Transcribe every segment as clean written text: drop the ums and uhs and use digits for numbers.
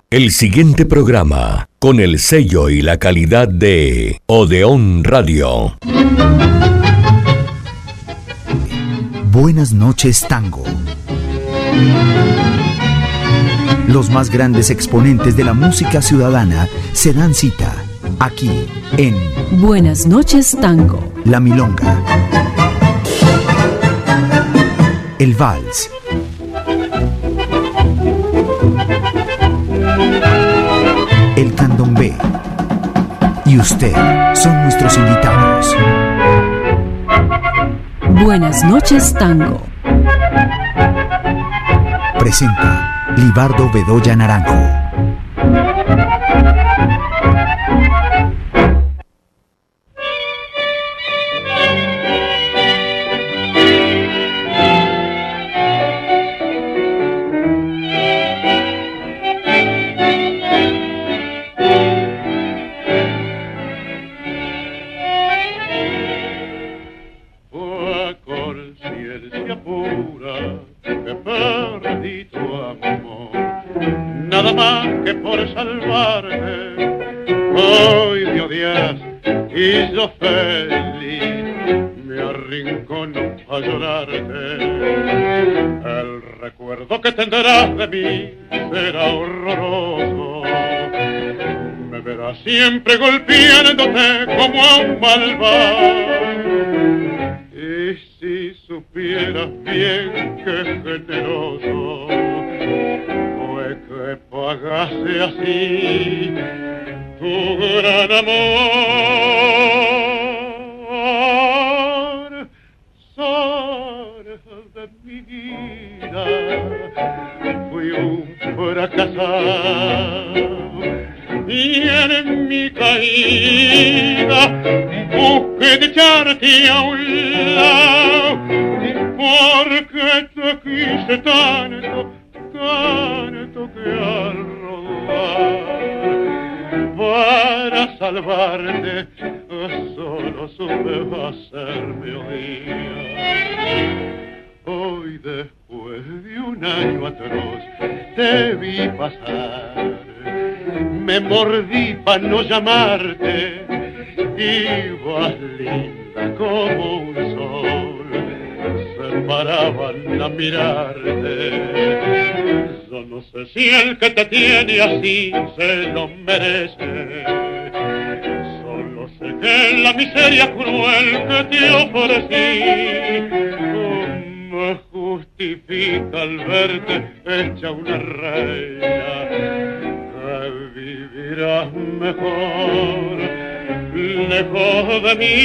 El siguiente programa, con el sello y la calidad de Odeón Radio. Buenas noches, Tango. Los más grandes exponentes de la música ciudadana se dan cita aquí en Buenas noches, Tango. La Milonga, el Vals, el Candombe y usted son nuestros invitados. Buenas noches, Tango. Presenta Libardo Bedoya Naranjo. Siempre golpeándote como a un malvado. Y si supieras bien qué generoso fue que pagase así tu gran amor. Sol de mi vida, fui un fracasado y en mi caída busqué de echarte a un lado, porque te quise tanto, tanto que al rodar para salvarte solo supe hacerme odiar. Hoy después de un año atroz te vi pasar, me mordí para no llamarte, ibas linda como un sol, se paraban a mirarte. Yo no sé si el que te tiene así se lo merece, solo sé que la miseria cruel que te ofrecí me justifica al verte hecha una reina. Vivirás mejor lejos de mí.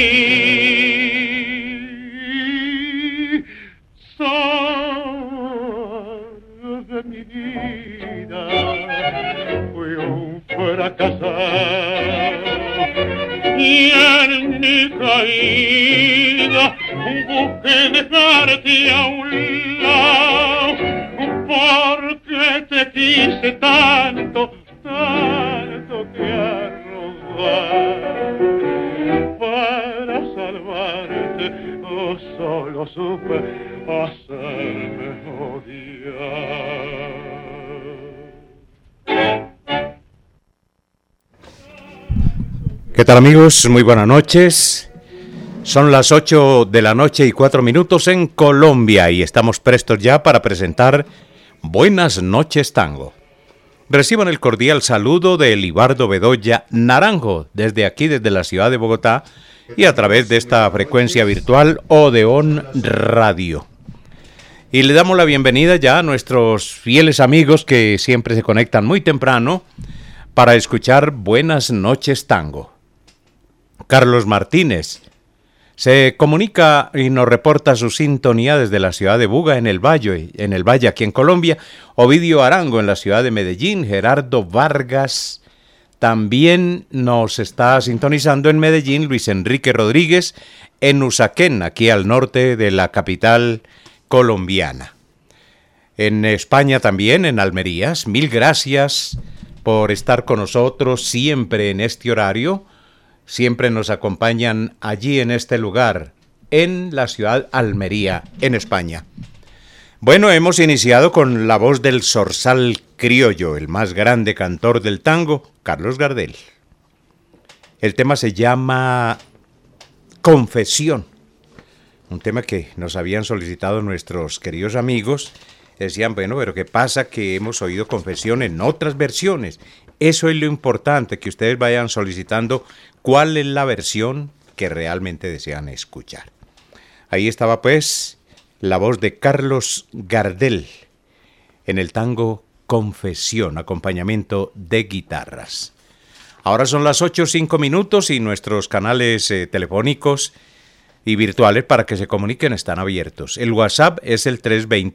Sol de mi vida, fui un fracasado y en mi caída busqué dejarte a un lado, porque te quise tanto, tanto que arrojar para salvarte, solo supe hacerme odiar. ¿Qué tal, amigos? Muy buenas noches. Son las 8 de la noche y 4 minutos en Colombia y estamos prestos ya para presentar Buenas noches, Tango. Reciban el cordial saludo de Libardo Bedoya Naranjo, desde aquí, desde la ciudad de Bogotá, y a través de esta frecuencia virtual Odeón Radio. Y le damos la bienvenida ya a nuestros fieles amigos que siempre se conectan muy temprano para escuchar Buenas noches, Tango. Carlos Martínez se comunica y nos reporta su sintonía desde la ciudad de Buga, en el Valle aquí en Colombia. Ovidio Arango en la ciudad de Medellín. Gerardo Vargas también nos está sintonizando en Medellín. Luis Enrique Rodríguez en Usaquén, aquí al norte de la capital colombiana. En España también, en Almerías. Mil gracias por estar con nosotros siempre en este horario. Siempre nos acompañan allí en este lugar, en la ciudad Almería, en España. Bueno, hemos iniciado con la voz del zorzal criollo, el más grande cantor del tango, Carlos Gardel. El tema se llama Confesión, un tema que nos habían solicitado nuestros queridos amigos. Decían, bueno, pero ¿qué pasa que hemos oído Confesión en otras versiones? Eso es lo importante, que ustedes vayan solicitando cuál es la versión que realmente desean escuchar. Ahí estaba pues la voz de Carlos Gardel en el tango Confesión, acompañamiento de guitarras. Ahora son las 8:05 y nuestros canales telefónicos y virtuales para que se comuniquen están abiertos. El WhatsApp es el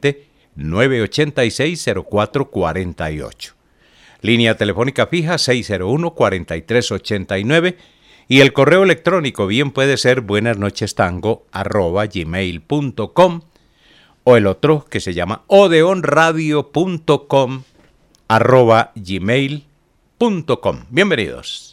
320-986-0448. Línea telefónica fija 601-4389 y el correo electrónico bien puede ser buenasnochestango@gmail.com o el otro que se llama odeonradio.com@gmail.com. Bienvenidos.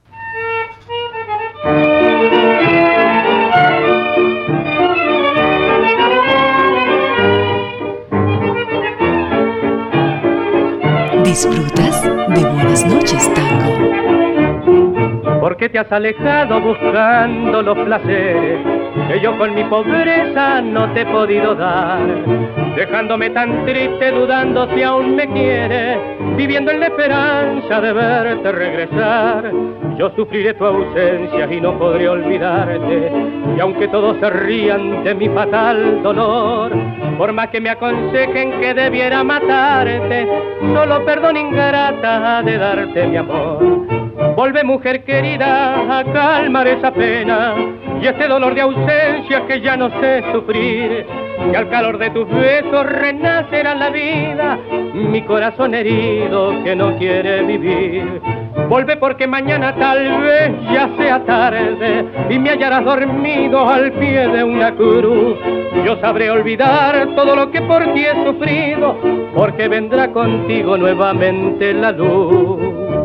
¿Disfrutas de Buenas Noches Tango? ¿Por qué te has alejado buscando los placeres que yo con mi pobreza no te he podido dar? Dejándome tan triste, dudando si aún me quieres, viviendo en la esperanza de verte regresar. Yo sufriré tu ausencia y no podré olvidarte, y aunque todos se rían de mi fatal dolor, por más que me aconsejen que debiera matarte, solo perdón ingrata de darte mi amor. Vuelve, mujer querida, a calmar esa pena y este dolor de ausencia que ya no sé sufrir, que al calor de tus besos renacerá la vida, mi corazón herido que no quiere vivir. Vuelve porque mañana tal vez ya sea tarde y me hallarás dormido al pie de una cruz. Yo sabré olvidar todo lo que por ti he sufrido, porque vendrá contigo nuevamente la luz.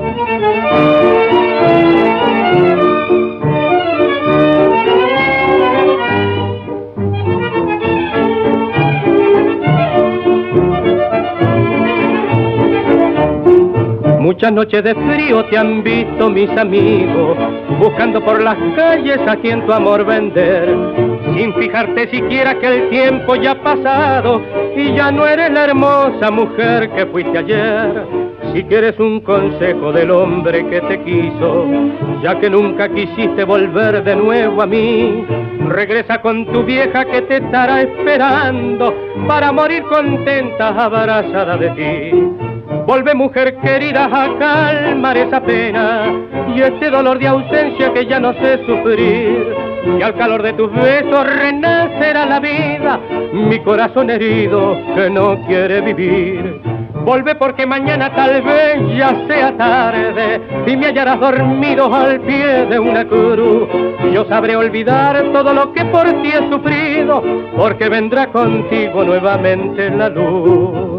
Muchas noches de frío te han visto mis amigos, buscando por las calles a quien tu amor vender, sin fijarte siquiera que el tiempo ya ha pasado y ya no eres la hermosa mujer que fuiste ayer. Si quieres un consejo del hombre que te quiso, ya que nunca quisiste volver de nuevo a mí, regresa con tu vieja que te estará esperando para morir contenta abrazada de ti. Vuelve, mujer querida, a calmar esa pena y este dolor de ausencia que ya no sé sufrir, y al calor de tus besos renacerá la vida, mi corazón herido que no quiere vivir. Vuelve porque mañana tal vez ya sea tarde y me hallarás dormido al pie de una cruz. Yo sabré olvidar todo lo que por ti he sufrido, porque vendrá contigo nuevamente la luz.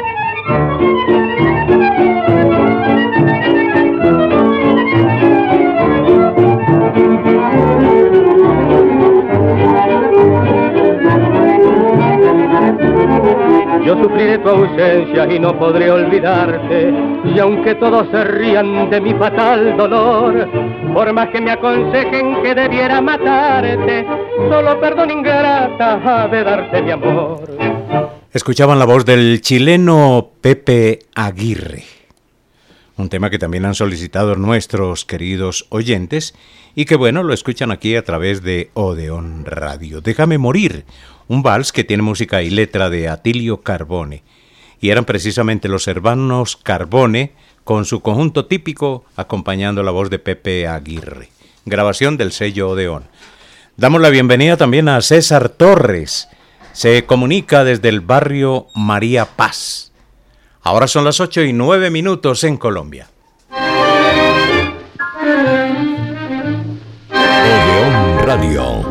Yo sufriré tu ausencia y no podré olvidarte, y aunque todos se rían de mi fatal dolor, por más que me aconsejen que debiera matarte, solo perdón ingrata ha de darte mi amor. Escuchaban la voz del chileno Pepe Aguirre, un tema que también han solicitado nuestros queridos oyentes y que bueno, lo escuchan aquí a través de Odeón Radio. Déjame morir, un vals que tiene música y letra de Atilio Carbone, y eran precisamente los hermanos Carbone con su conjunto típico acompañando la voz de Pepe Aguirre, grabación del sello Odeón. Damos la bienvenida también a César Torres, se comunica desde el barrio María Paz. Ahora son las 8:09 en Colombia. Odeón Radio.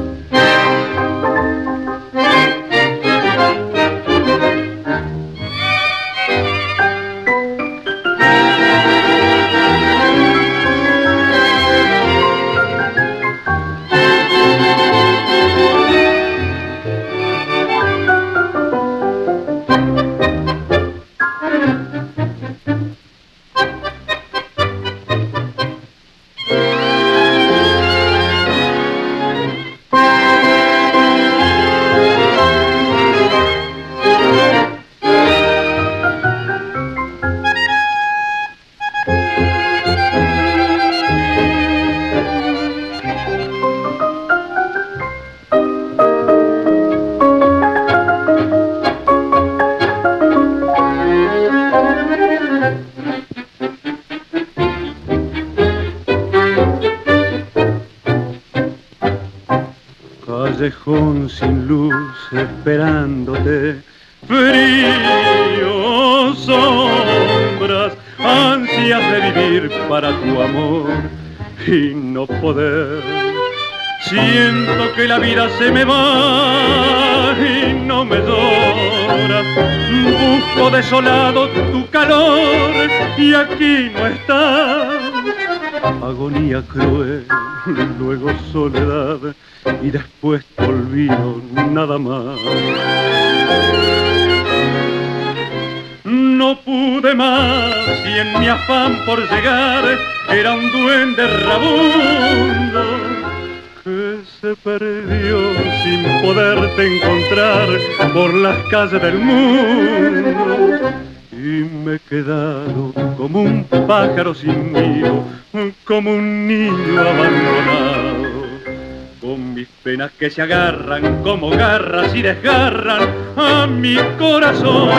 callejón sin luz esperándote. Frío, sombras, ansias de vivir para tu amor y no poder. Siento que la vida se me va y no me llora. Busco desolado tu calor y aquí no estás. Agonía cruel, luego soledad y después te olvido, nada más. No pude más y en mi afán por llegar era un duende rabundo que se perdió sin poderte encontrar por las calles del mundo. Y me he quedado como un pájaro sin nido, como un niño abandonado, con mis penas que se agarran como garras y desgarran a mi corazón.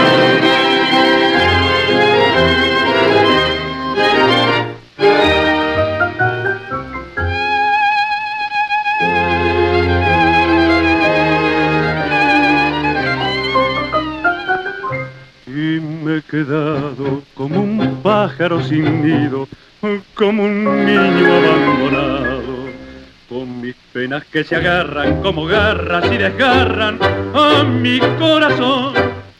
Me he quedado como un pájaro sin nido, como un niño abandonado, con mis penas que se agarran como garras y desgarran a mi corazón.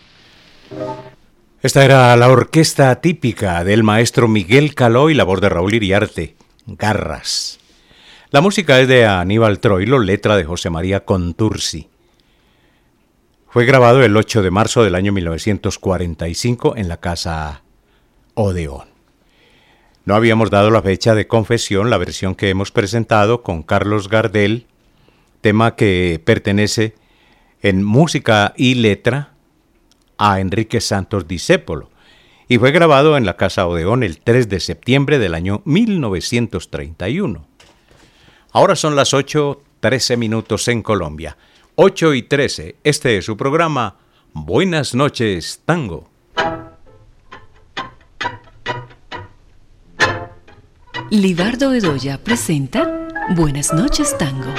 Esta era la orquesta típica del maestro Miguel Caló y la voz de Raúl Iriarte, Garras. La música es de Aníbal Troilo, letra de José María Contursi. Fue grabado el 8 de marzo del año 1945 en la Casa Odeón. No habíamos dado la fecha de confesión, la versión que hemos presentado con Carlos Gardel, tema que pertenece en música y letra a Enrique Santos Discépolo, y fue grabado en la Casa Odeón el 3 de septiembre del año 1931. Ahora son las 8:13 minutos en Colombia. 8:13, este es su programa Buenas noches, Tango. Libardo Bedoya presenta Buenas noches, Tango.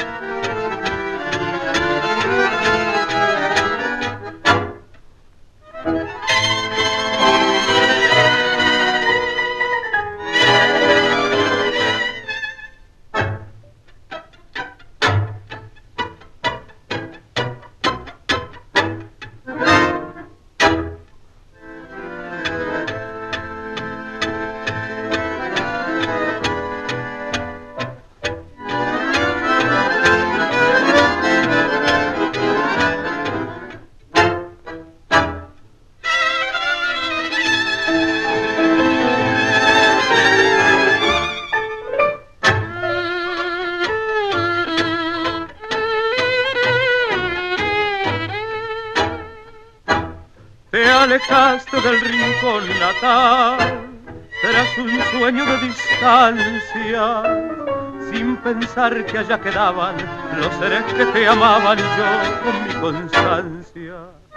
Alejaste del rincón natal tras un sueño de distancia, sin pensar que allá quedaban los seres que te amaban y yo con mi constancia.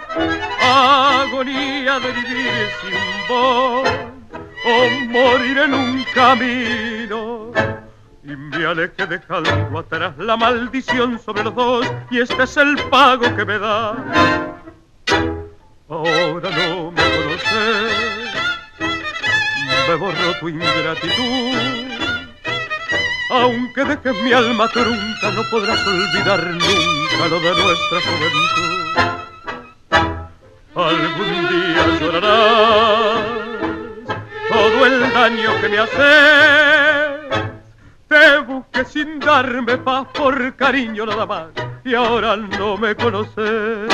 Agonía de vivir sin vos o morir en un camino, y me alejé dejando atrás la maldición sobre los dos, y este es el pago que me da. Ahora no me conoces, me borró tu ingratitud. Aunque dejes mi alma trunca, no podrás olvidar nunca lo de nuestra juventud. Algún día llorarás todo el daño que me haces. Te busqué sin darme paz por cariño nada más, y ahora no me conoces.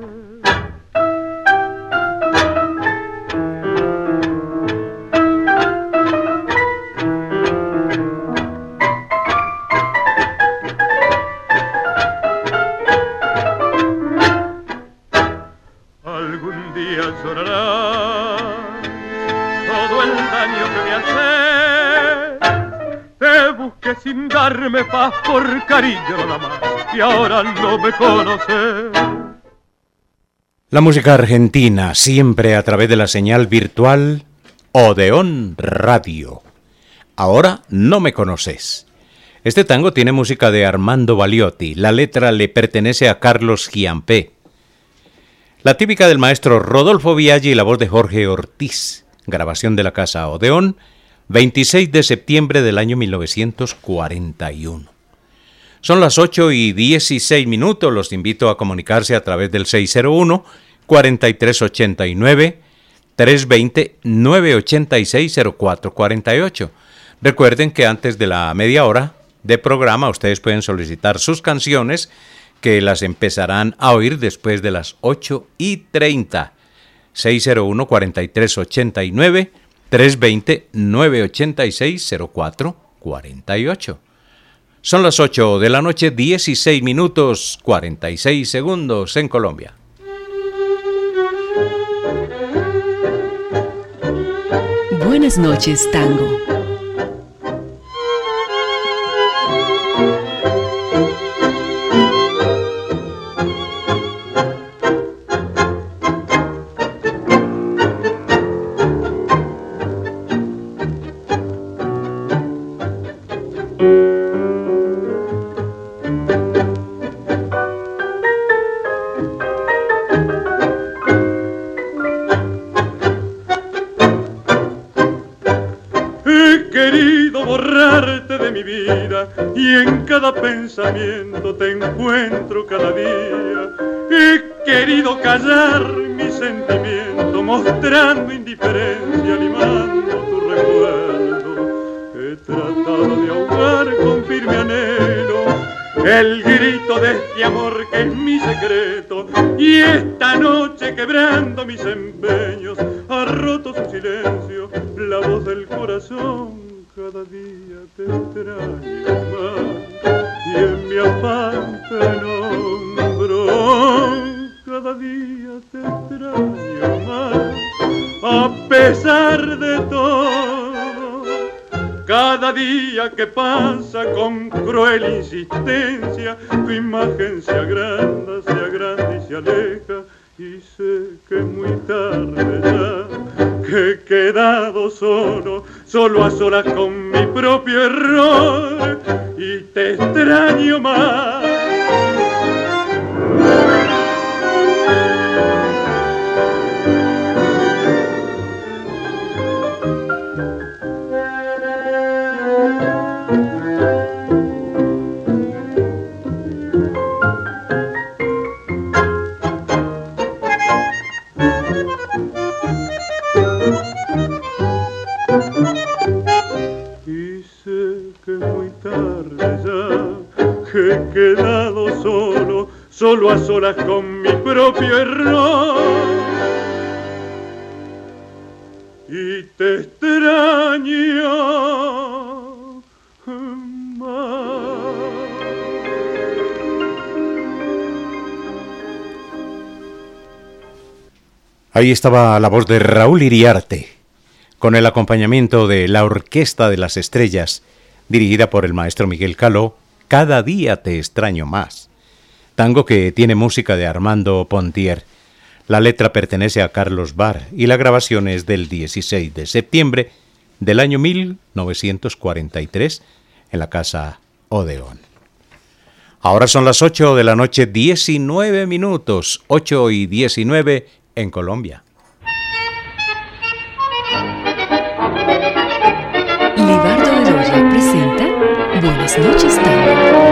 Sin darme paz por cariño nada más, y ahora no me conoces. La música argentina, siempre a través de la señal virtual Odeón Radio. Ahora no me conoces. Este tango tiene música de Armando Baliotti, la letra le pertenece a Carlos Giampé. La típica del maestro Rodolfo Biaggi y la voz de Jorge Ortiz, grabación de la Casa Odeón, 26 de septiembre del año 1941. Son las 8:16, los invito a comunicarse a través del 601-4389, 320-986-0448. Recuerden que antes de la media hora de programa ustedes pueden solicitar sus canciones que las empezarán a oír después de las 8:30. 601-4389, 320-986-0448. Son las 8 de la noche, 16 minutos, 46 segundos en Colombia. Buenas noches, tango. Y en cada pensamiento te encuentro cada día. He querido callar mi sentimiento, mostrando indiferencia, limando tu recuerdo. He tratado de ahogar con firme anhelo el grito de este amor que es mi secreto. Y esta noche, quebrando mis empeños, ha roto su silencio la voz del corazón. Cada día te extraño más y en mi afán te nombro. Cada día te extraño más a pesar de todo. Cada día que pasa con cruel insistencia, tu imagen se agranda y se aleja. Y sé que es muy tarde ya, que he quedado solo a solas con mi propio error, y te extraño más. He quedado solo a solas con mi propio error, y te extraño más. Ahí estaba la voz de Raúl Iriarte, con el acompañamiento de la Orquesta de las Estrellas, dirigida por el maestro Miguel Caló, Cada día te extraño más. Tango que tiene música de Armando Pontier. La letra pertenece a Carlos Barr y la grabación es del 16 de septiembre del año 1943 en la Casa Odeón. Ahora son las 8 de la noche, 19 minutos, 8:19 en Colombia. Libardo Bedoya presenta Buenas noches, tango.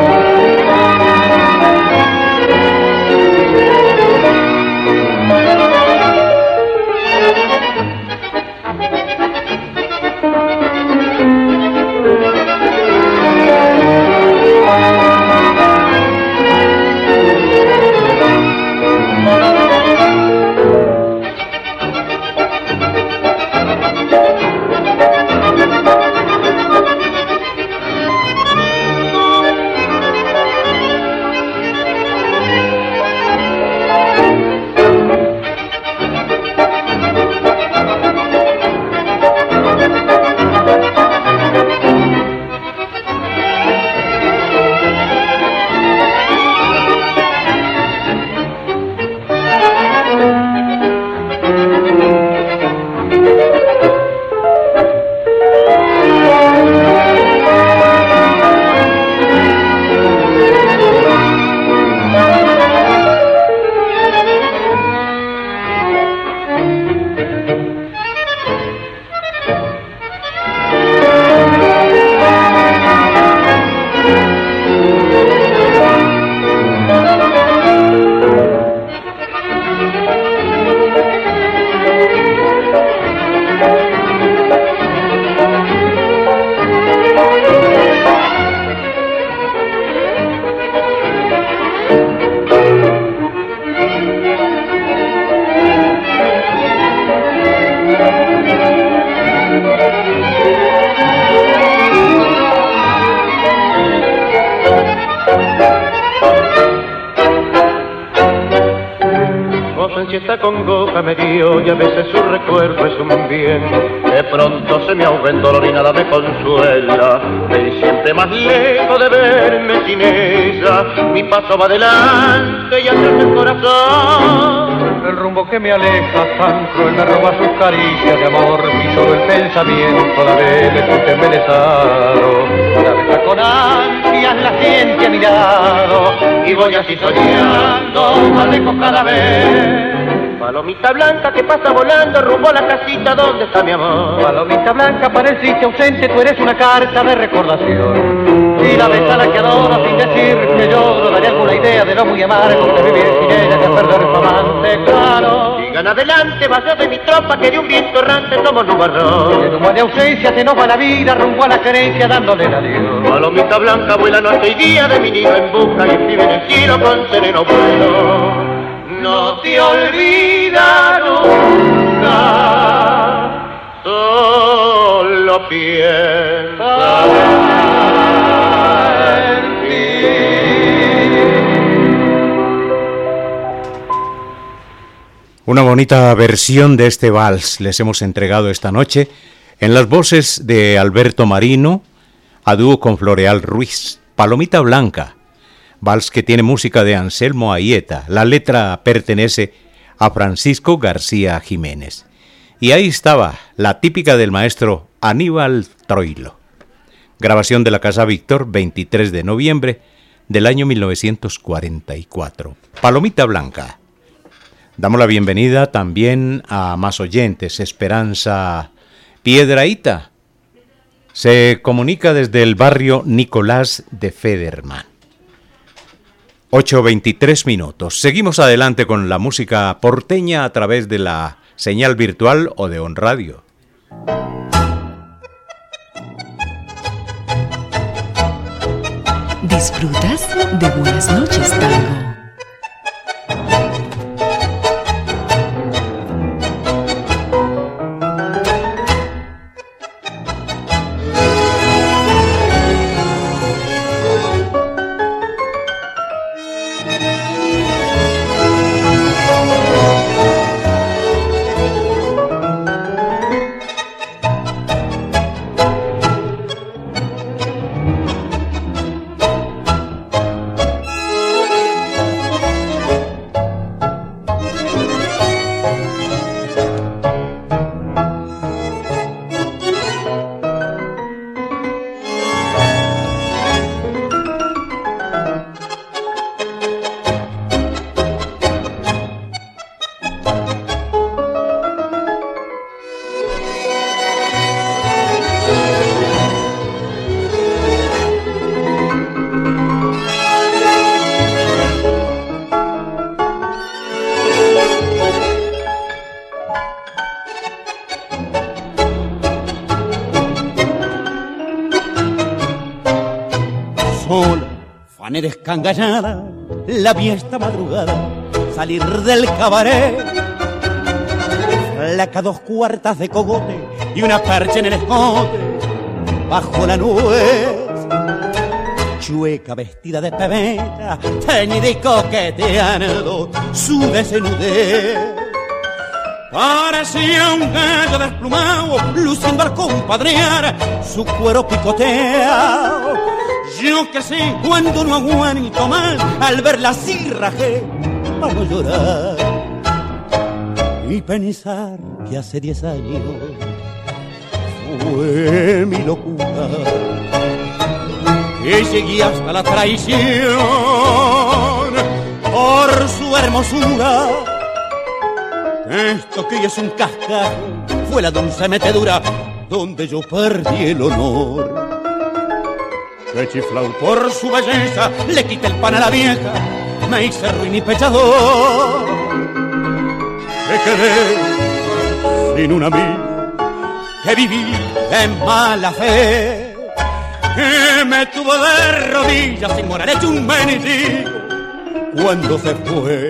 congoja me dio y a veces su recuerdo es un bien. De pronto se me ahoga el dolor y nada me consuela. Y siempre más lejos de verme sin ella, mi paso va adelante y hacia el corazón. El rumbo que me aleja tan cruel me roba sus caricias de amor. Y solo el pensamiento la ve de tu embelesado. La besa con ansias, la siente a mi lado. Y voy así soñando, más lejos cada vez. Palomita blanca que pasa volando rumbo a la casita donde está mi amor. Palomita blanca pareciste ausente, tú eres una carta de recordación. Y la besa la que adoro sin decir que lloro, daría alguna idea de lo muy amargo de vivir sin ella, de perder su amante, claro. Sigan adelante, vasos de mi tropa que de un viento errante somos nubarrón. En humo de ausencia se nos va la vida rumbo a la querencia dándole el adiós. Palomita blanca vuela noche y día de mi nido en busca y escribe en el cielo con sereno vuelo. No te olvida nunca, solo piensa en ti. Una bonita versión de este vals les hemos entregado esta noche en las voces de Alberto Marino, a dúo con Floreal Ruiz, Palomita Blanca. Vals que tiene música de Anselmo Aieta. La letra pertenece a Francisco García Jiménez. Y ahí estaba, la típica del maestro Aníbal Troilo. Grabación de la Casa Víctor, 23 de noviembre del año 1944. Palomita Blanca. Damos la bienvenida también a más oyentes. Esperanza Piedraíta se comunica desde el barrio Nicolás de Federman. 8:23 minutos. Seguimos adelante con la música porteña a través de la señal virtual Odeón Radio. ¿Disfrutas de Buenas noches, Tango? Descangallada, la vi esta madrugada salir del cabaret, flaca 2/4 de cogote y una percha en el escote, bajo la nuez, chueca vestida de pebeta, teñida y coqueteando su desnudez. Parecía un gallo desplumado, luciendo al compadrear su cuero picoteado. Yo que sé cuando no aguanto más, al verla así rajé para no llorar y pensar que hace 10 años fue mi locura, que llegué hasta la traición por su hermosura. Esto que es un cascajo fue la dulce metedura donde yo perdí el honor. Que chiflao por su belleza, le quité el pan a la vieja, me hice ruin y pechador. Me quedé sin un amigo, que viví en mala fe, que me tuvo de rodillas sin morar hecho un mendigo cuando se fue.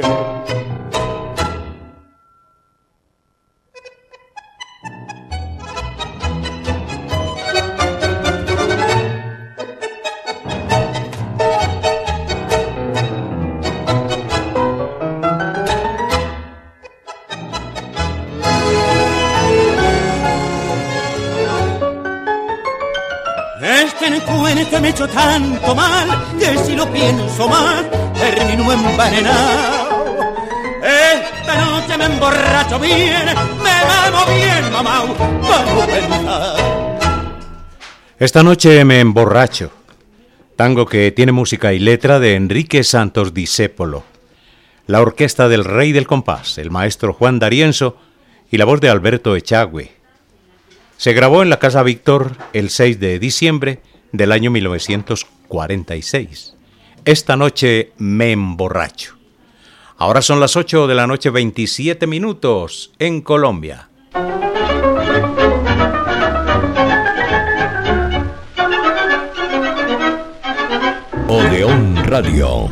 Este encuentro me echó tanto mal que si lo pienso más termino envenenado. Esta noche me emborracho bien, me mamo bien, mamá, vamos a pensar. Esta noche me emborracho. Tango que tiene música y letra de Enrique Santos Discépolo. La orquesta del Rey del Compás, el maestro Juan D'Arienzo y la voz de Alberto Echagüe. Se grabó en la Casa Víctor el 6 de diciembre del año 1946. Esta noche me emborracho. Ahora son las 8 de la noche 27 minutos en Colombia. Odeón Radio.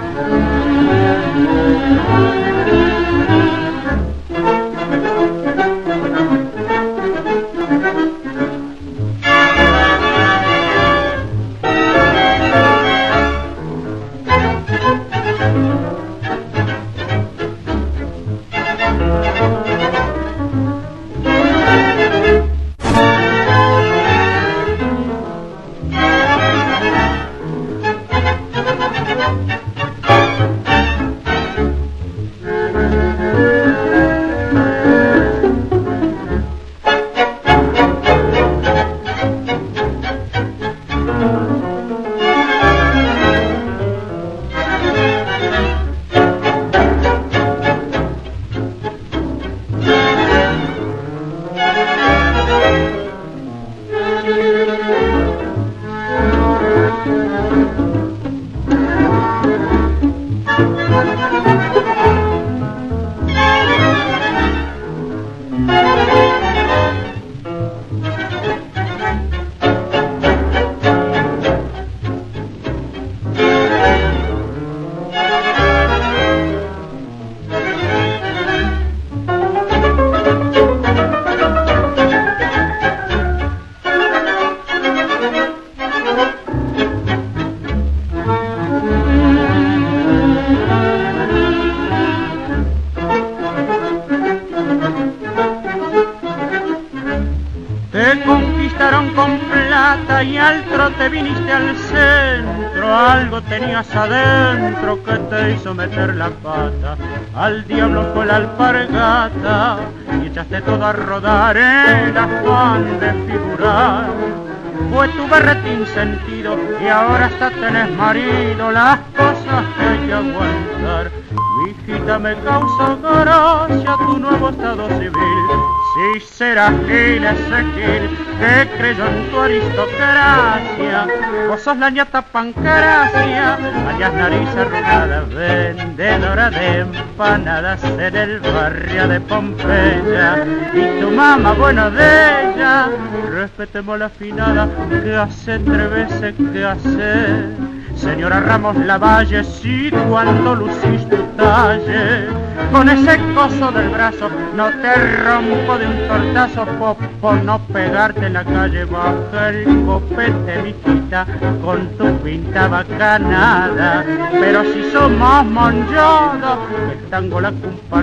Adentro que te hizo meter la pata, al diablo fue la alpargata y echaste todo a rodar en afán de figurar. Fue tu berretín sentido y ahora hasta tenés marido, las cosas que hay que aguantar. Mi hijita, me causa gracia tu nuevo estado civil. Si será Gil Ezequiel que creyó en tu aristocracia, vos sos la ñata Pancracia, alias nariz arrugada, vendedora de empanadas en el barrio de Pompeya. Y tu mamá, bueno de ella, respetemos la afinada, que hace 3 veces que hace. Señora Ramos Lavalle, si cuando lucís tu talle, con ese coso del brazo no te rompo de un tortazo, por no pegarte en la calle. Baja el copete, mijita, con tu pinta bacanada, pero si somos monyodos, el tango la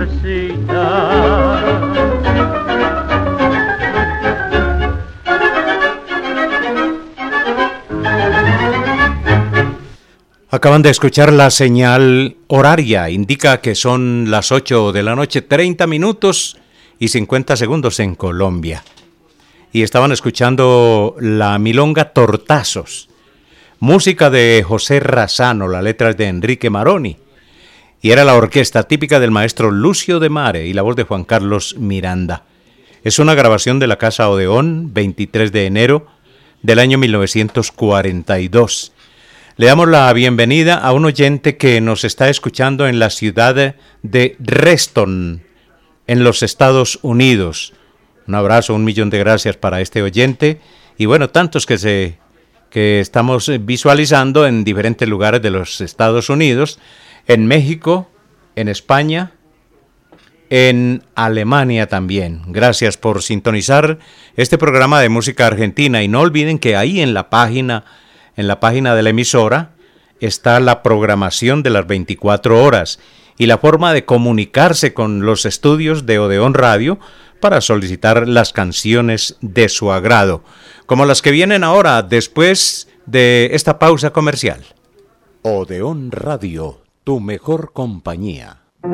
comparsita. Acaban de escuchar la señal horaria, indica que son las 8 de la noche, 30 minutos y 50 segundos en Colombia. Y estaban escuchando la milonga Tortazos, música de José Razano, la letra es de Enrique Maroni, y era la orquesta típica del maestro Lucio de Mare y la voz de Juan Carlos Miranda. Es una grabación de la Casa Odeón, 23 de enero del año 1942. Le damos la bienvenida a un oyente que nos está escuchando en la ciudad de Reston, en los Estados Unidos. Un abrazo, 1.000.000 de gracias para este oyente. Y bueno, tantos que estamos visualizando en diferentes lugares de los Estados Unidos, en México, en España, en Alemania también. Gracias por sintonizar este programa de música argentina. Y no olviden que ahí en la página de la emisora está la programación de las 24 horas y la forma de comunicarse con los estudios de Odeón Radio para solicitar las canciones de su agrado, como las que vienen ahora después de esta pausa comercial. Odeón Radio, tu mejor compañía.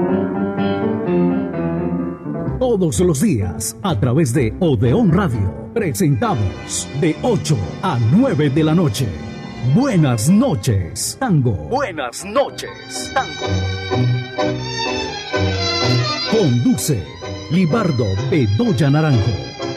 Todos los días, a través de Odeón Radio, presentamos de 8 a 9 de la noche. Buenas noches, Tango. Buenas noches, Tango. Conduce Libardo Bedoya Naranjo.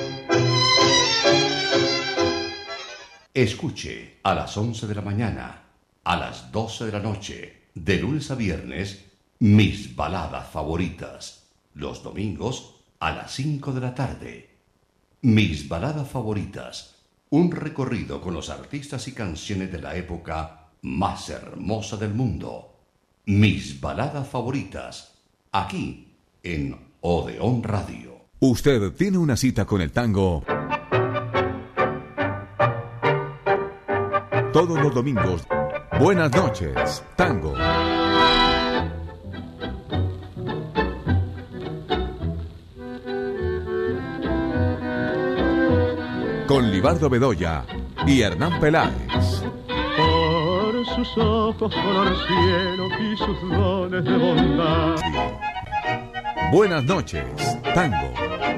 Escuche a las 11 de la mañana, a las 12 de la noche, de lunes a viernes, mis baladas favoritas. Los domingos a las 5 de la tarde. Mis baladas favoritas. Un recorrido con los artistas y canciones de la época más hermosa del mundo. Mis baladas favoritas. Aquí en Odeón Radio. Usted tiene una cita con el tango todos los domingos. Buenas noches, Tango. Con Libardo Bedoya y Hernán Peláez. Por sus ojos color cielo y sus dones de bondad. Buenas noches, Tango.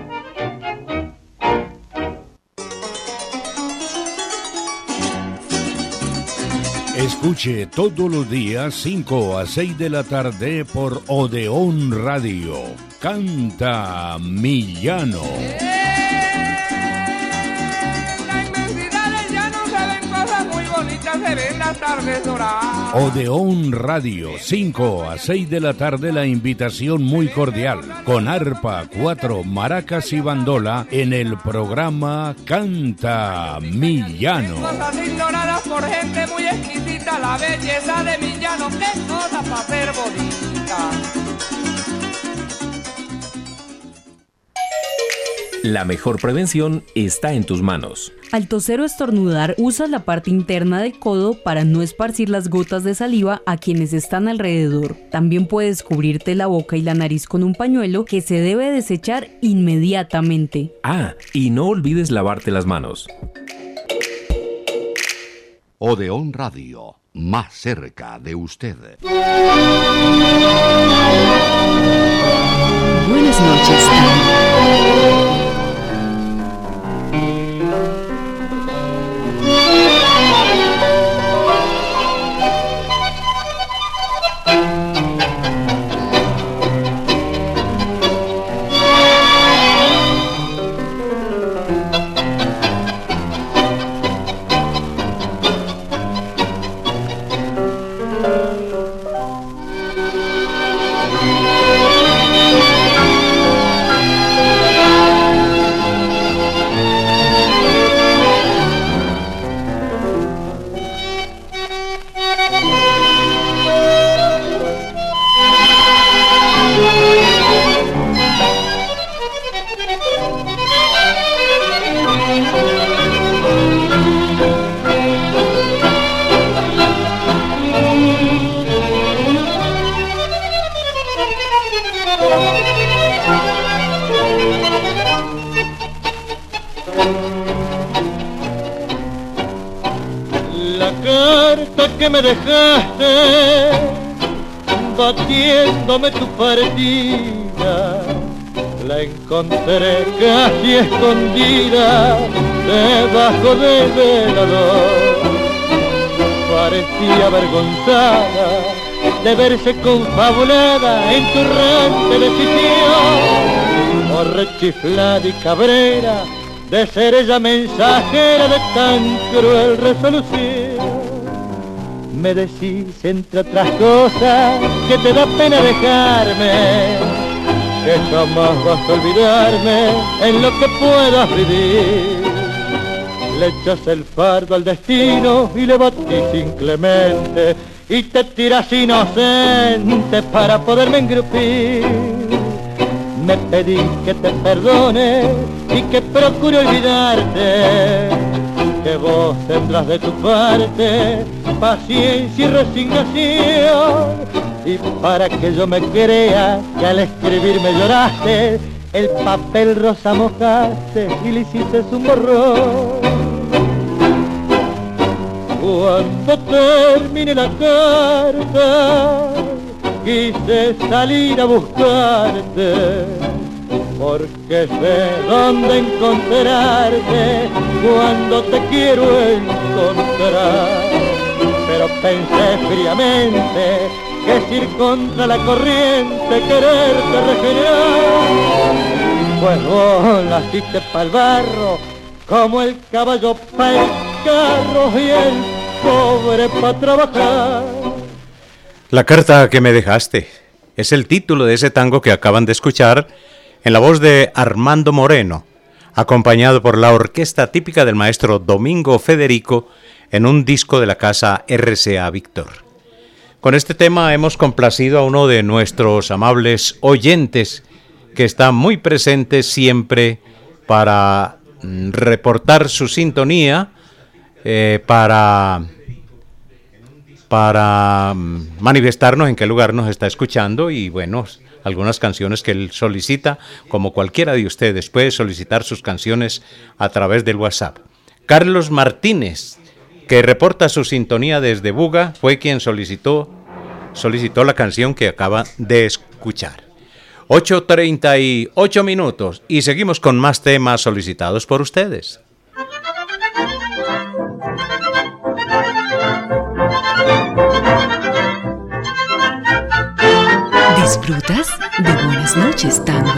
Escuche todos los días 5 a 6 de la tarde por Odeón Radio. Canta Millano. Se ven las tardes doradas. Odeón Radio, 5 a 6 de la tarde, la invitación muy cordial, con arpa, 4 maracas y bandola en el programa Canta Millano. Cosas ignoradas por gente muy exquisita, la belleza de Millano, qué cosa para ser bonita. La mejor prevención está en tus manos. Al toser o estornudar, usa la parte interna del codo para no esparcir las gotas de saliva a quienes están alrededor. También puedes cubrirte la boca y la nariz con un pañuelo que se debe desechar inmediatamente. Ah, y no olvides lavarte las manos. Odeón Radio, más cerca de usted. Buenas noches, Tango. La carta que me dejaste, batiéndome tu partida, la encontré casi escondida debajo del velador. Parecía avergonzada de verse confabulada en tu errante decisión, o rechiflada y cabrera de ser ella mensajera de tan cruel resolución. Me decís, entre otras cosas, que te da pena dejarme, que jamás vas a olvidarme en lo que puedas vivir. Le echas el fardo al destino y le batís inclemente, y te tiras inocente para poderme engrupir. Me pedís que te perdone y que procure olvidarte, que vos tendrás de tu parte paciencia y resignación, y para que yo me crea que al escribirme lloraste, el papel rosa mojaste y le hiciste un borrón. Cuando termine la carta, quise salir a buscarte, porque sé dónde encontrarte cuando te quiero encontrar. Pero pensé fríamente que es ir contra la corriente, quererte regenerar. Pues vos naciste pa'l barro, como el caballo pa'l carro y el pobre pa' trabajar. La carta que me dejaste es el título de ese tango que acaban de escuchar en la voz de Armando Moreno, acompañado por la orquesta típica del maestro Domingo Federico en un disco de la casa RCA Víctor. Con este tema hemos complacido a uno de nuestros amables oyentes que está muy presente siempre para reportar su sintonía, para manifestarnos en qué lugar nos está escuchando y bueno, algunas canciones que él solicita, como cualquiera de ustedes puede solicitar sus canciones a través del WhatsApp. Carlos Martínez, que reporta su sintonía desde Buga, fue quien solicitó la canción que acaba de escuchar. 8:38 minutos y seguimos con más temas solicitados por ustedes. ¿Disfrutas de Buenas noches, Tango?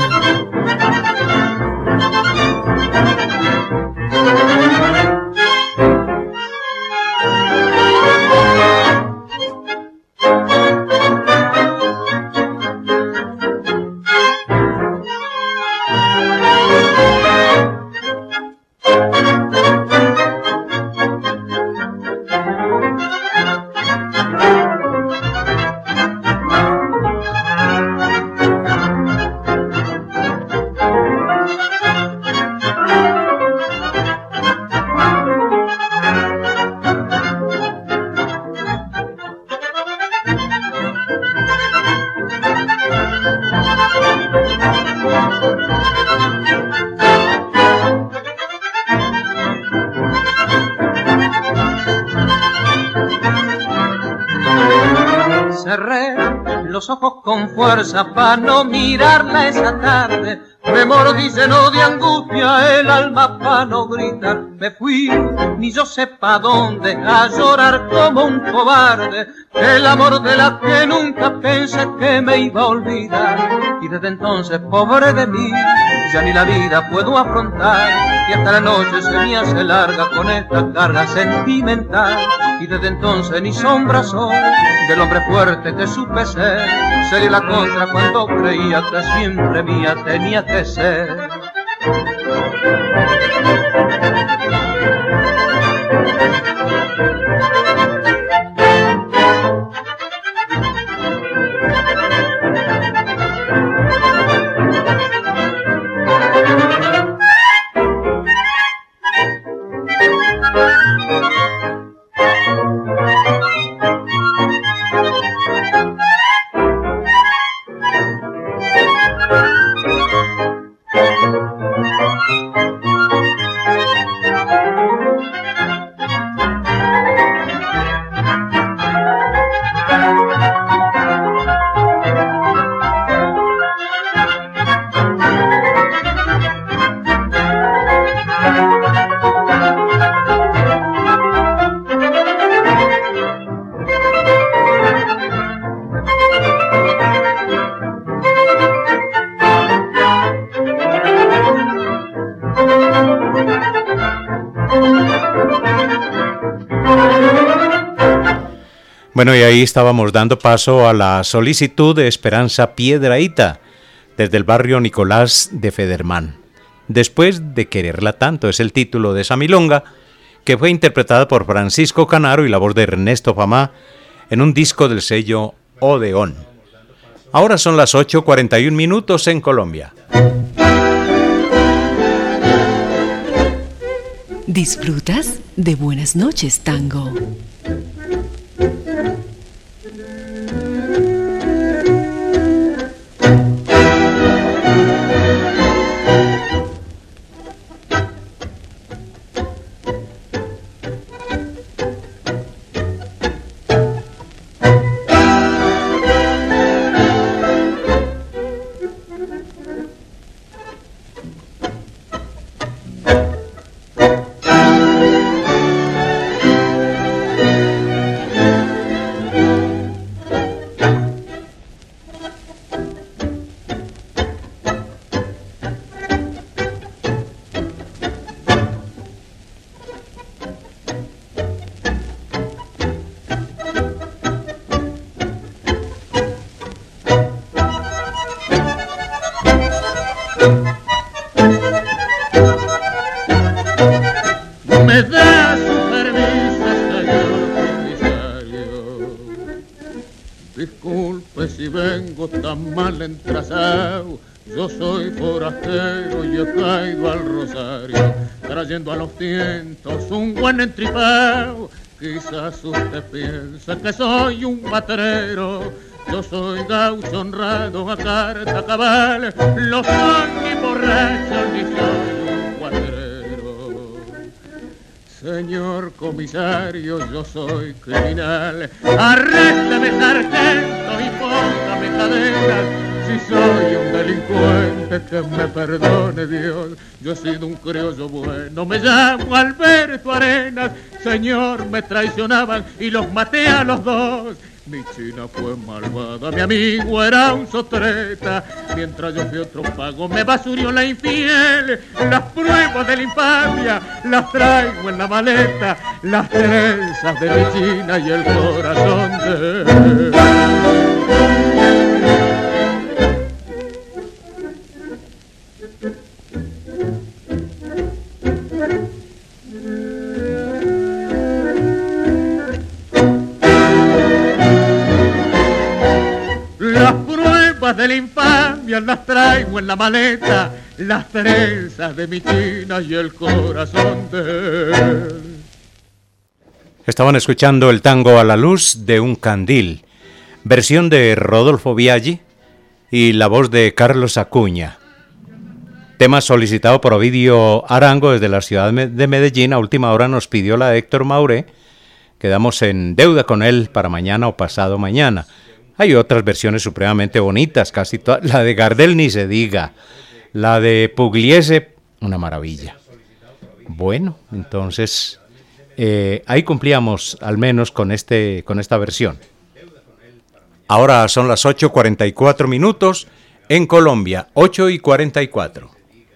Cerré los ojos con fuerza para no mirarla esa tarde. Me mordí lleno de angustia el alma para no gritar. Me fui, ni yo sepa dónde, a llorar como un cobarde. El amor de la que nunca pensé que me iba a olvidar. Y desde entonces, pobre de mí, ya ni la vida puedo afrontar. Y hasta la noche se me hace larga con esta carga sentimental. Y desde entonces ni sombra soy del hombre fuerte que supe ser. Sería la contra cuando creía que siempre mía tenía que ser. Bueno, y ahí estábamos dando paso a la solicitud de Esperanza Piedrahita, desde el barrio Nicolás de Federman. Después de quererla tanto, es el título de esa milonga, que fue interpretada por Francisco Canaro y la voz de Ernesto Famá en un disco del sello Odeón. Ahora son las 8:41 minutos en Colombia. ¿Disfrutas de Buenas noches, Tango? me da su permiso, señor comisario. Disculpe si vengo tan mal entrazado, yo soy forastero y he caído al Rosario, trayendo a los tientos un buen entripao. Quizás usted piensa que soy un matrero, yo soy gaucho honrado a carta cabal, no soy ni borracho ni soy un cuatrero. Señor comisario, yo soy criminal, arrésteme sargento y póngame cadenas. Si soy un delincuente, que me perdone Dios, yo he sido un criollo bueno, me llamo Alberto Arenas. Señor, me traicionaban y los maté a los dos. Mi china fue malvada, mi amigo era un sotreta. Mientras yo fui otro pago, me basurió la infiel. Las pruebas de la infamia las traigo en la maleta, las trenzas de mi china y el corazón de... Las pruebas de la infamia las traigo en la maleta, las trenzas de mi china y el corazón de él. Estaban escuchando el tango A la luz de un candil, versión de Rodolfo Biaggi y la voz de Carlos Acuña. Tema solicitado por Ovidio Arango desde la ciudad de Medellín. A última hora nos pidió la de Héctor Mauré. Quedamos en deuda con él para mañana o pasado mañana. Hay otras versiones supremamente bonitas, casi todas. La de Gardel ni se diga. La de Pugliese, una maravilla. Bueno, entonces ahí cumplíamos al menos con esta versión. Ahora son las 8:44 minutos en Colombia, 8:44.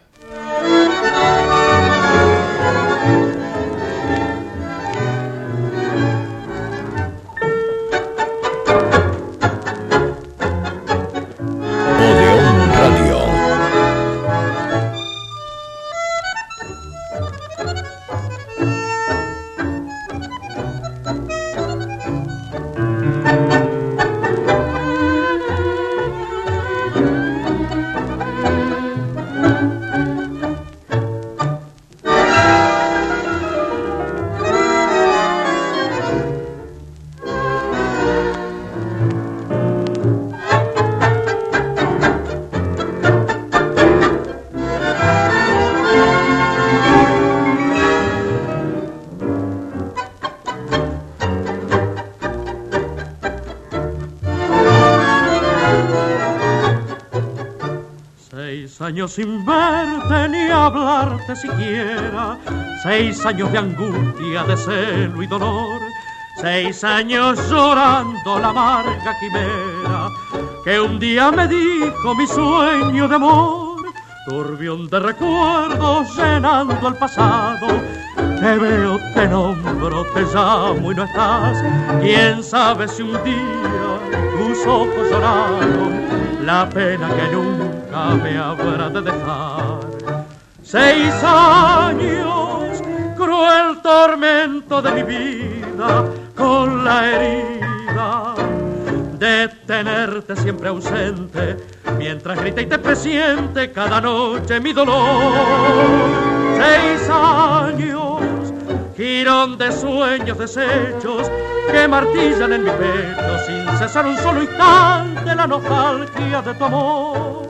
Años sin verte ni hablarte siquiera, 6 años de angustia, de celo y dolor, 6 años llorando la amarga quimera que un día me dijo mi sueño de amor, turbión de recuerdos llenando el pasado. Te veo, te nombro, te llamo y no estás. Quién sabe si un día tus ojos lloraron la pena que nunca me habrá de dejar. 6 años, cruel tormento de mi vida, con la herida de tenerte siempre ausente, mientras grita y te presiente cada noche mi dolor. 6 años, jirón de sueños deshechos que martillan en mi pecho sin cesar un solo instante la nostalgia de tu amor.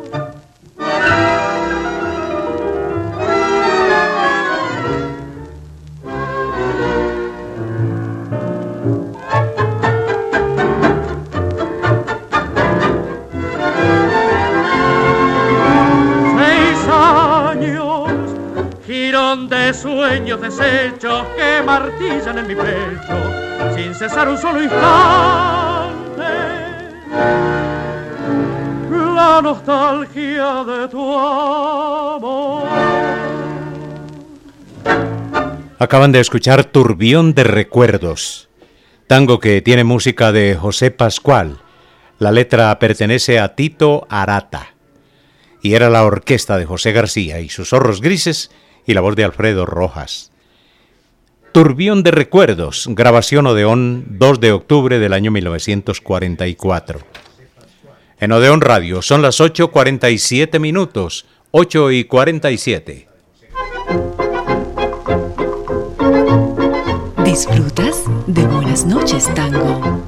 De sueños deshechos que martillan en mi pecho sin cesar un solo instante la nostalgia de tu amor. Acaban de escuchar Turbión de Recuerdos, tango que tiene música de José Pascual. La letra pertenece a Tito Arata y era la orquesta de José García y sus Zorros Grises y la voz de Alfredo Rojas. Turbión de recuerdos, grabación Odeón, 2 de octubre del año 1944. En Odeón Radio son las 8:47 minutos, 8:47. ¿Disfrutas de Buenas noches, Tango?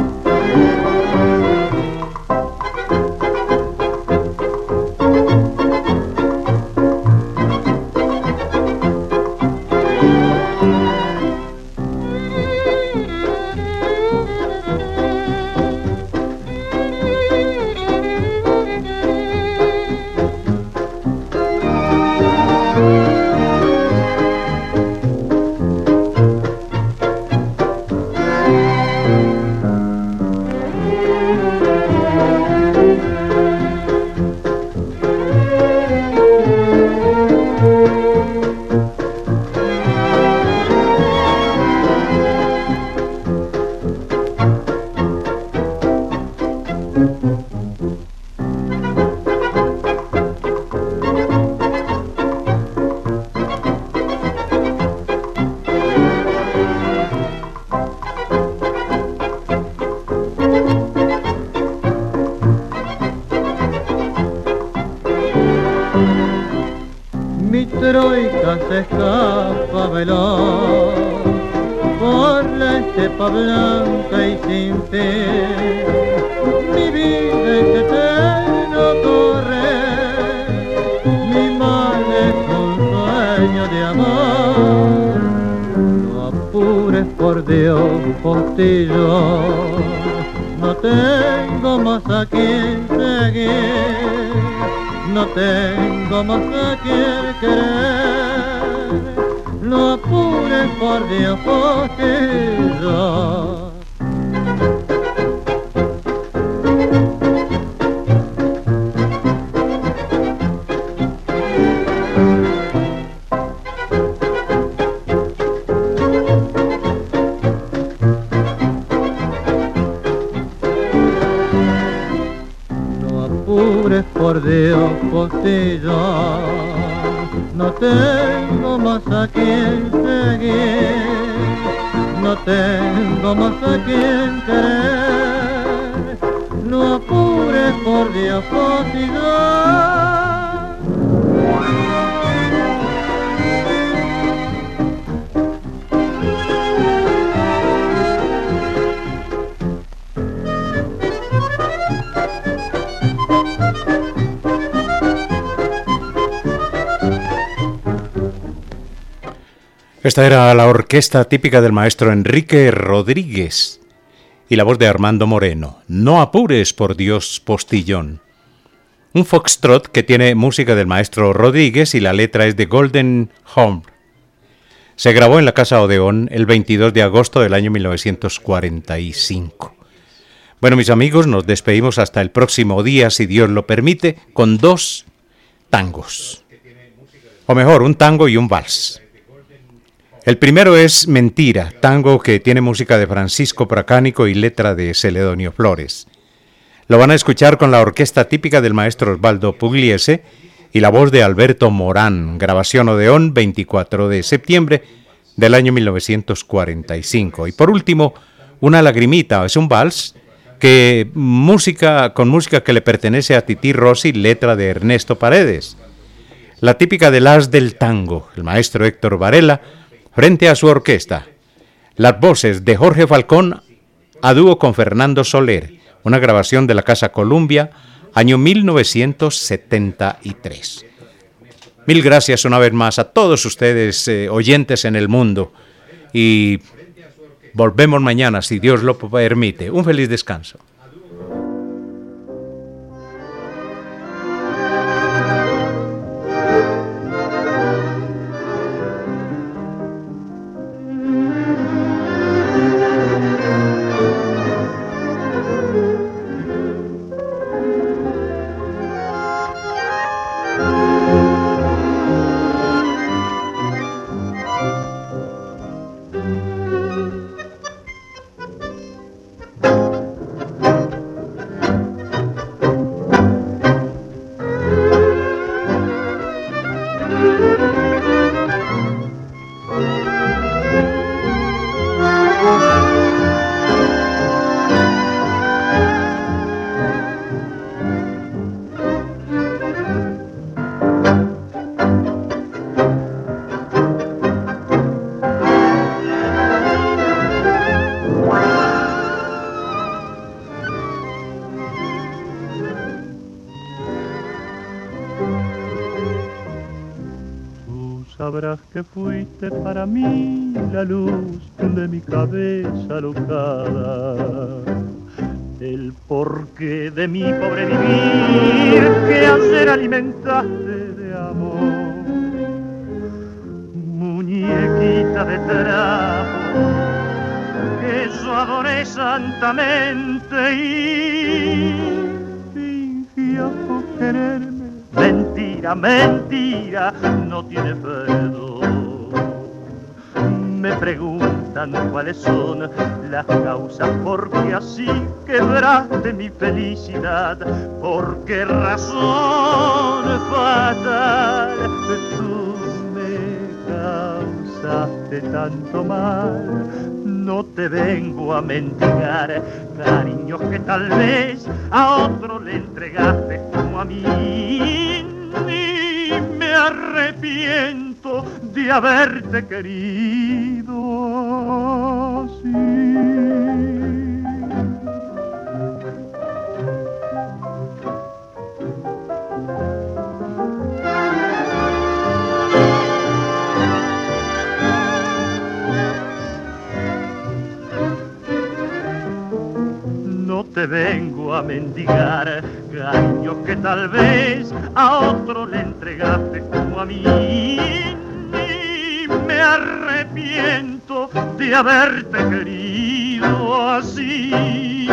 Mi troika se escapa veloz por la estepa blanca y sin fin. Mi vida es eterno correr, mi mal es un sueño de amor. No apures por Dios, postillón, no tengo más a quien seguir. No tengo más a quien querer, no apures por Dios, postillón. Por Dios, postillón, no tengo más a quien seguir, no tengo más a quien querer, no apures por Dios, postillón. Esta era la orquesta típica del maestro Enrique Rodríguez y la voz de Armando Moreno. No apures, por Dios, postillón. Un foxtrot que tiene música del maestro Rodríguez y la letra es de Golden Home. Se grabó en la Casa Odeón el 22 de agosto del año 1945. Bueno, mis amigos, nos despedimos hasta el próximo día, si Dios lo permite, con 2 tangos. O mejor, un tango y un vals. El primero es Mentira, tango que tiene música de Francisco Pracánico y letra de Celedonio Flores. Lo van a escuchar con la orquesta típica del maestro Osvaldo Pugliese y la voz de Alberto Morán, grabación Odeón, 24 de septiembre del año 1945. Y por último, Una lagrimita, es un vals con música que le pertenece a Tití Rossi, letra de Ernesto Paredes. La típica del as del tango, el maestro Héctor Varela, frente a su orquesta. Las voces de Jorge Falcón a dúo con Fernando Soler, una grabación de la Casa Columbia, año 1973. Mil gracias una vez más a todos ustedes, oyentes en el mundo, y volvemos mañana, si Dios lo permite. Un feliz descanso. sabrás que fuiste para mí la luz de mi cabeza alocada, el porqué de mi pobre vivir que ayer alimentaste de amor. Muñequita de trapo que yo adoré santamente y fingía por quererme. Mentira, mentira, no tiene perdón. Me preguntan cuáles son las causas por qué así quebraste mi felicidad, por qué razón fatal tú me causaste tanto mal. No te vengo a mendigar cariños que tal vez a otro le entregaste como a mí, ni me arrepiento de haberte querido así. No te vengo a mendigar cariños que tal vez a otro le entregaste como a mí, ni me arrepiento de haberte querido así.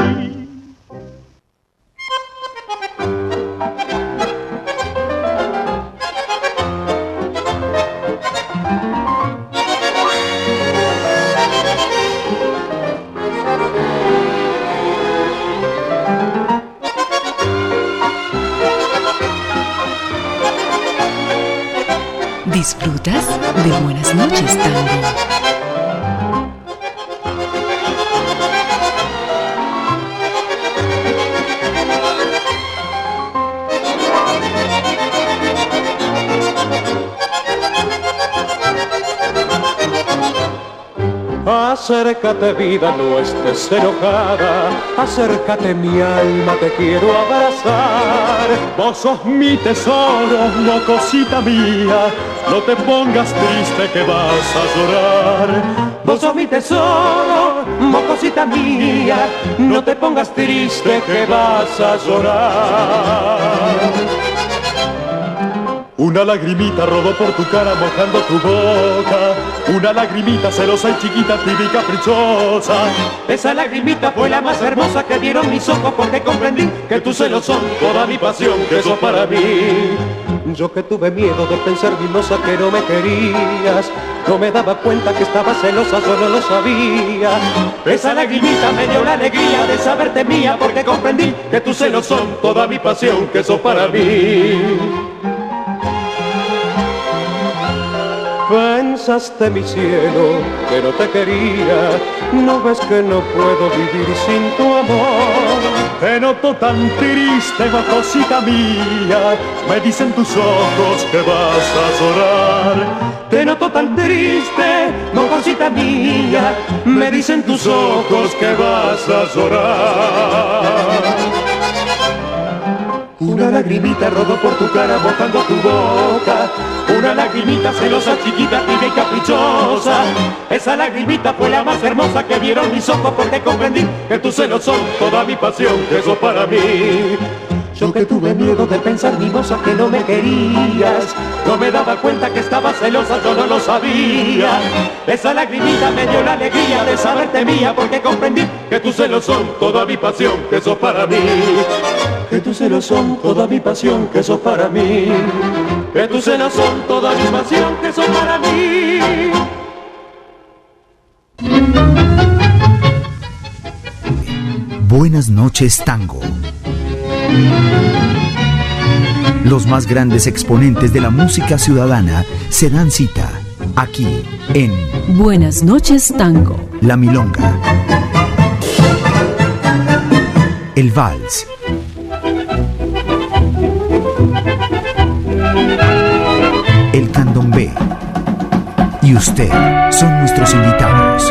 ¿Disfrutas de Buenas noches, Tango? Acércate, vida, no estés enojada. Acércate, mi alma, te quiero abrazar. Vos sos mi tesoro, no cosita mía. No te pongas triste que vas a llorar. Vos sos mi tesoro, mocosita mía. No te pongas triste que vas a llorar. Una lagrimita rodó por tu cara mojando tu boca. Una lagrimita celosa y chiquita, tibia y caprichosa. Esa lagrimita fue la más hermosa que dieron mis ojos, porque comprendí que tus celos son toda mi pasión, que sos para mí. Yo que tuve miedo de pensar, mimosa, que no me querías. No me daba cuenta que estabas celosa, yo no lo sabía. Esa lagrimita me dio la alegría de saberte mía, porque comprendí que tus celos son toda mi pasión, que sos para mí. Pensaste, mi cielo, que no te quería. No ves que no puedo vivir sin tu amor. Te noto tan triste, mocosita mía. Me dicen tus ojos que vas a llorar. Te noto tan triste, mocosita mía. Me dicen tus ojos que vas a llorar. Una lagrimita rodó por tu cara mojando tu boca. Una lagrimita celosa, chiquita, tibia y caprichosa. Esa lagrimita fue la más hermosa que vieron mis ojos, porque comprendí que tus celos son toda mi pasión, que sos para mí. Yo que tuve miedo de pensar, mimosa, que no me querías. No me daba cuenta que estabas celosa, yo no lo sabía. Esa lagrimita me dio la alegría de saberte mía, porque comprendí que tus celos son toda mi pasión, que sos para mí. Que tus celos son toda mi pasión, que sos para mí. Que tus celos son toda mi pasión, que sos para mí. Buenas noches, Tango. Los más grandes exponentes de la música ciudadana se dan cita aquí en Buenas noches, Tango. La Milonga, el Vals, el Candombe y usted son nuestros invitados.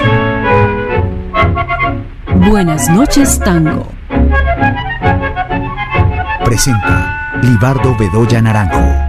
Buenas noches, Tango. Presenta Libardo Bedoya Naranjo.